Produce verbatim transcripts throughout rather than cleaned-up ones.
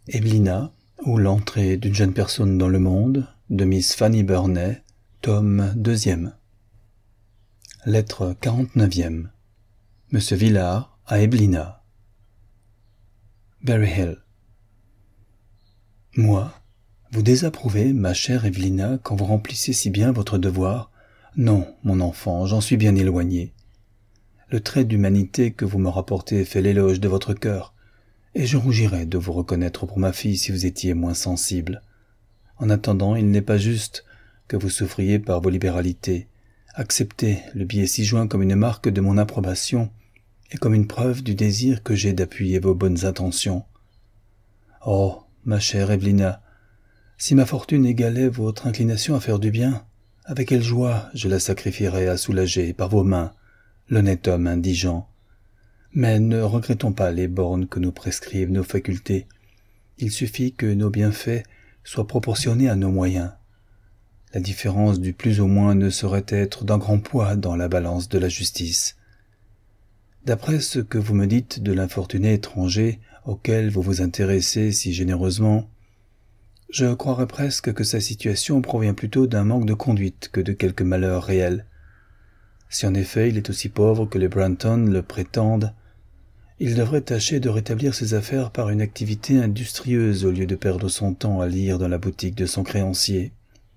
Evelina, ou l'entrée d'une jeune personne dans le monde, de Miss Fanny Burney, tome deuxième. Lettre quarante-neuvième. Monsieur Villard à Evelina. Berry Hill. Moi, vous désapprouvez, ma chère Evelina, quand vous remplissez si bien votre devoir? Non, mon enfant, j'en suis bien éloigné. Le trait d'humanité que vous me rapportez fait l'éloge de votre cœur, et je rougirais de vous reconnaître pour ma fille si vous étiez moins sensible. En attendant, il n'est pas juste que vous souffriez par vos libéralités. Acceptez le billet ci-joint comme une marque de mon approbation et comme une preuve du désir que j'ai d'appuyer vos bonnes intentions. Oh, ma chère Evelina, si ma fortune égalait votre inclination à faire du bien, avec quelle joie je la sacrifierais à soulager par vos mains l'honnête homme indigent. Mais ne regrettons pas les bornes que nous prescrivent nos facultés. Il suffit que nos bienfaits soient proportionnés à nos moyens. La différence du plus au moins ne saurait être d'un grand poids dans la balance de la justice. D'après ce que vous me dites de l'infortuné étranger auquel vous vous intéressez si généreusement, je croirais presque que sa situation provient plutôt d'un manque de conduite que de quelque malheur réel. Si en effet il est aussi pauvre que les Brunton le prétendent, il devrait tâcher de rétablir ses affaires par une activité industrieuse au lieu de perdre son temps à lire dans la boutique de son créancier.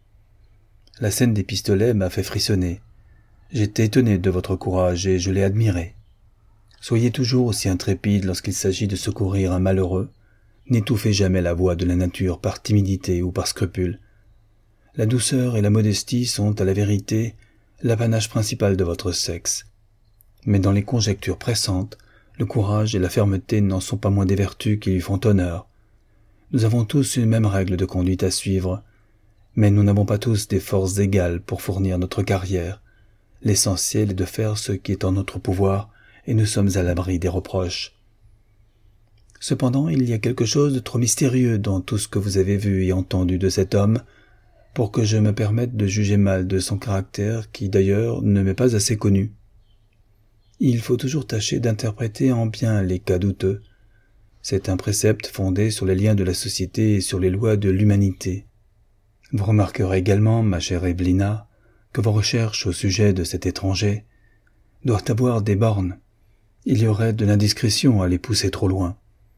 La scène des pistolets m'a fait frissonner. J'étais étonné de votre courage et je l'ai admiré. Soyez toujours aussi intrépide lorsqu'il s'agit de secourir un malheureux. N'étouffez jamais la voix de la nature par timidité ou par scrupule. La douceur et la modestie sont, à la vérité, l'apanage principal de votre sexe. Mais dans les conjectures pressantes, le courage et la fermeté n'en sont pas moins des vertus qui lui font honneur. Nous avons tous une même règle de conduite à suivre, mais nous n'avons pas tous des forces égales pour fournir notre carrière. L'essentiel est de faire ce qui est en notre pouvoir, et nous sommes à l'abri des reproches. Cependant, il y a quelque chose de trop mystérieux dans tout ce que vous avez vu et entendu de cet homme, pour que je me permette de juger mal de son caractère, qui d'ailleurs ne m'est pas assez connu. Il faut toujours tâcher d'interpréter en bien les cas douteux. C'est un précepte fondé sur les liens de la société et sur les lois de l'humanité. Vous remarquerez également, ma chère Evelina, que vos recherches au sujet de cet étranger doivent avoir des bornes. Il y aurait de l'indiscrétion à les pousser trop loin.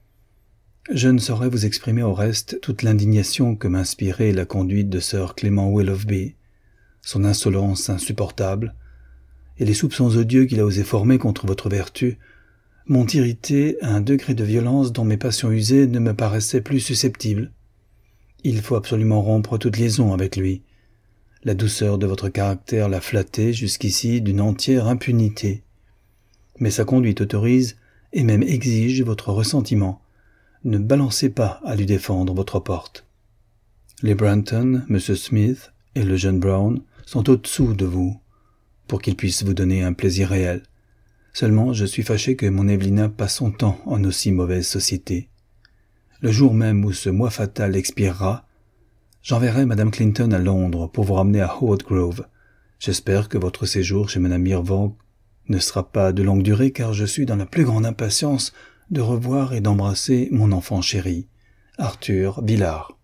Je ne saurais vous exprimer au reste toute l'indignation que m'inspirait la conduite de Sir Clément Willoughby, son insolence insupportable, et les soupçons odieux qu'il a osé former contre votre vertu m'ont irrité à un degré de violence dont mes passions usées ne me paraissaient plus susceptibles. Il faut absolument rompre toute liaison avec lui. La douceur de votre caractère l'a flatté jusqu'ici d'une entière impunité. Mais sa conduite autorise et même exige votre ressentiment. Ne balancez pas à lui défendre votre porte. Les Brunton, M. Smith et le jeune Brown sont au-dessous de vous, pour qu'ils puissent vous donner un plaisir réel. Seulement, je suis fâché que mon Evelina passe son temps en aussi mauvaise société. Le jour même où ce mois fatal expirera, j'enverrai Madame Clinton à Londres pour vous ramener à Howard Grove. J'espère que votre séjour chez Madame Mirvan ne sera pas de longue durée, car je suis dans la plus grande impatience de revoir et d'embrasser mon enfant chéri, Arthur Villard.